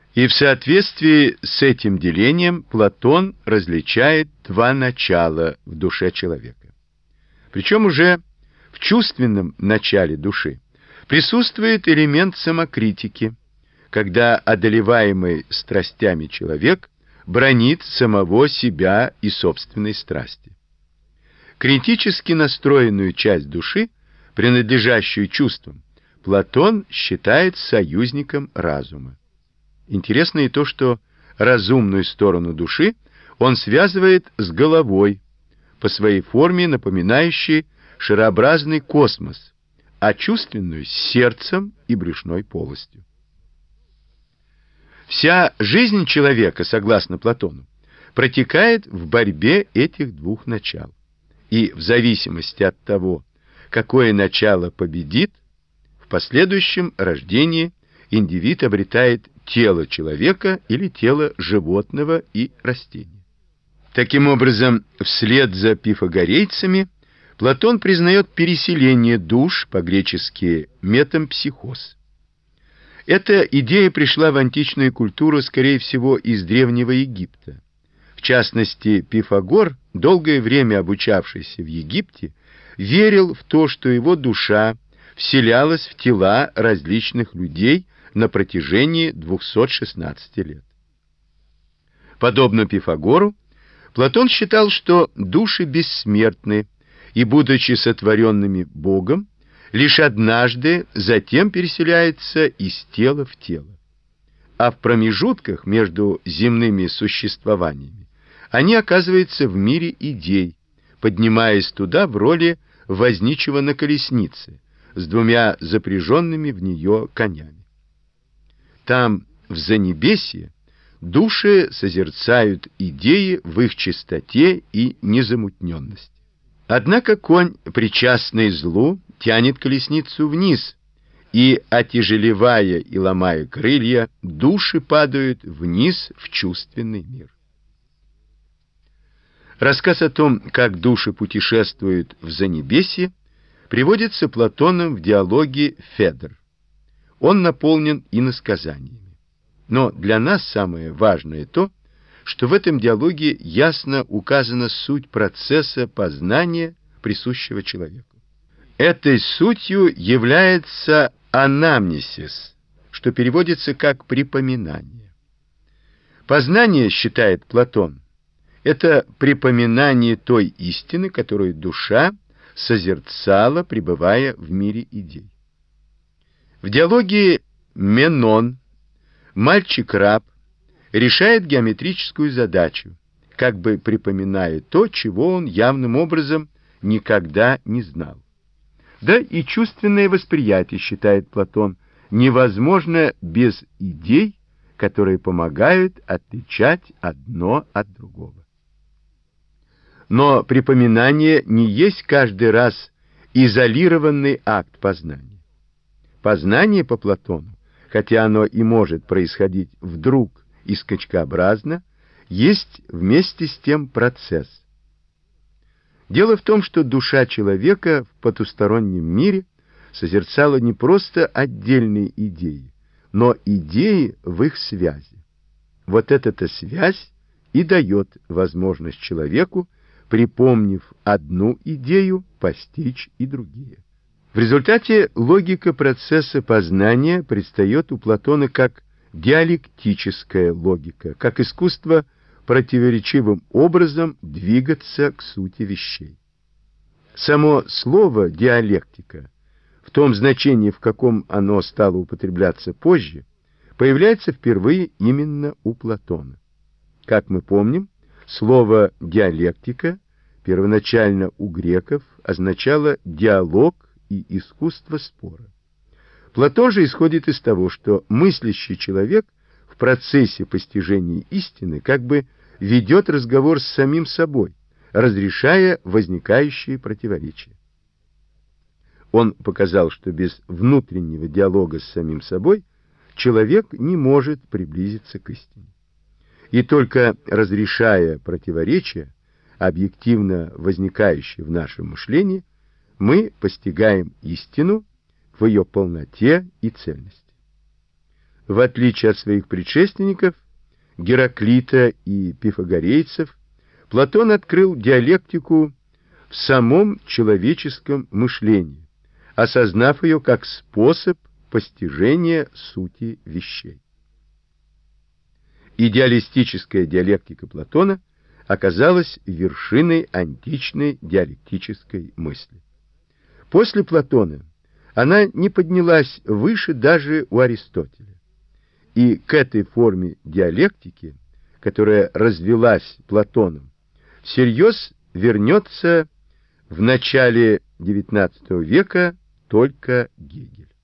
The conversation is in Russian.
И в соответствии с этим делением Платон различает два начала в душе человека. Причем уже в чувственном начале души присутствует элемент самокритики, когда одолеваемый страстями человек бранит самого себя и собственной страсти. Критически настроенную часть души, принадлежащую чувствам, Платон считает союзником разума. Интересно и то, что разумную сторону души он связывает с головой, по своей форме напоминающей шарообразный космос, а чувственную с сердцем и брюшной полостью. Вся жизнь человека, согласно Платону, протекает в борьбе этих двух начал. И в зависимости от того, какое начало победит, в последующем рождении индивид обретает тело человека или тело животного и растения. Таким образом, вслед за пифагорейцами Платон признает переселение душ, по-гречески метампсихоз. Эта идея пришла в античную культуру, скорее всего, из Древнего Египта. В частности, Пифагор, долгое время обучавшийся в Египте, верил в то, что его душа вселялась в тела различных людей на протяжении 216 лет. Подобно Пифагору, Платон считал, что души бессмертны и, будучи сотворенными Богом, лишь однажды затем переселяются из тела в тело. А в промежутках между земными существованиями они оказываются в мире идей, поднимаясь туда в роли возничего на колеснице с двумя запряженными в нее конями. Там, в Занебесье, души созерцают идеи в их чистоте и незамутненности. Однако конь, причастный злу, тянет колесницу вниз, и, отяжелевая и ломая крылья, души падают вниз в чувственный мир. Рассказ о том, как души путешествуют в Занебесье, приводится Платоном в диалоге «Федр». Он наполнен иносказаниями. Но для нас самое важное то, что в этом диалоге ясно указана суть процесса познания, присущего человеку. Этой сутью является анамнесис, что переводится как припоминание. Познание, считает Платон, это припоминание той истины, которую душа созерцала, пребывая в мире идей. В диалоге Менон мальчик-раб решает геометрическую задачу, как бы припоминая то, чего он явным образом никогда не знал. Да и чувственное восприятие, считает Платон, невозможно без идей, которые помогают отличать одно от другого. Но припоминание не есть каждый раз изолированный акт познания. Познание по Платону, хотя оно и может происходить вдруг и скачкообразно, есть вместе с тем процесс. Дело в том, что душа человека в потустороннем мире созерцала не просто отдельные идеи, но идеи в их связи. Вот эта-то связь и дает возможность человеку, припомнив одну идею, постичь и другие. В результате логика процесса познания предстает у Платона как диалектическая логика, как искусство противоречивым образом двигаться к сути вещей. Само слово «диалектика», в том значении, в каком оно стало употребляться позже, появляется впервые именно у Платона. Как мы помним, слово «диалектика» первоначально у греков означало диалог и искусство спора. Платон же исходит из того, что мыслящий человек в процессе постижения истины как бы ведет разговор с самим собой, разрешая возникающие противоречия. Он показал, что без внутреннего диалога с самим собой человек не может приблизиться к истине. И только разрешая противоречия, объективно возникающие в нашем мышлении, мы постигаем истину в ее полноте и цельности. В отличие от своих предшественников, Гераклита и пифагорейцев, Платон открыл диалектику в самом человеческом мышлении, осознав ее как способ постижения сути вещей. Идеалистическая диалектика Платона оказалась вершиной античной диалектической мысли. После Платона она не поднялась выше даже у Аристотеля. И к этой форме диалектики, которая развилась Платоном, всерьез вернется в начале XIX века только Гегель.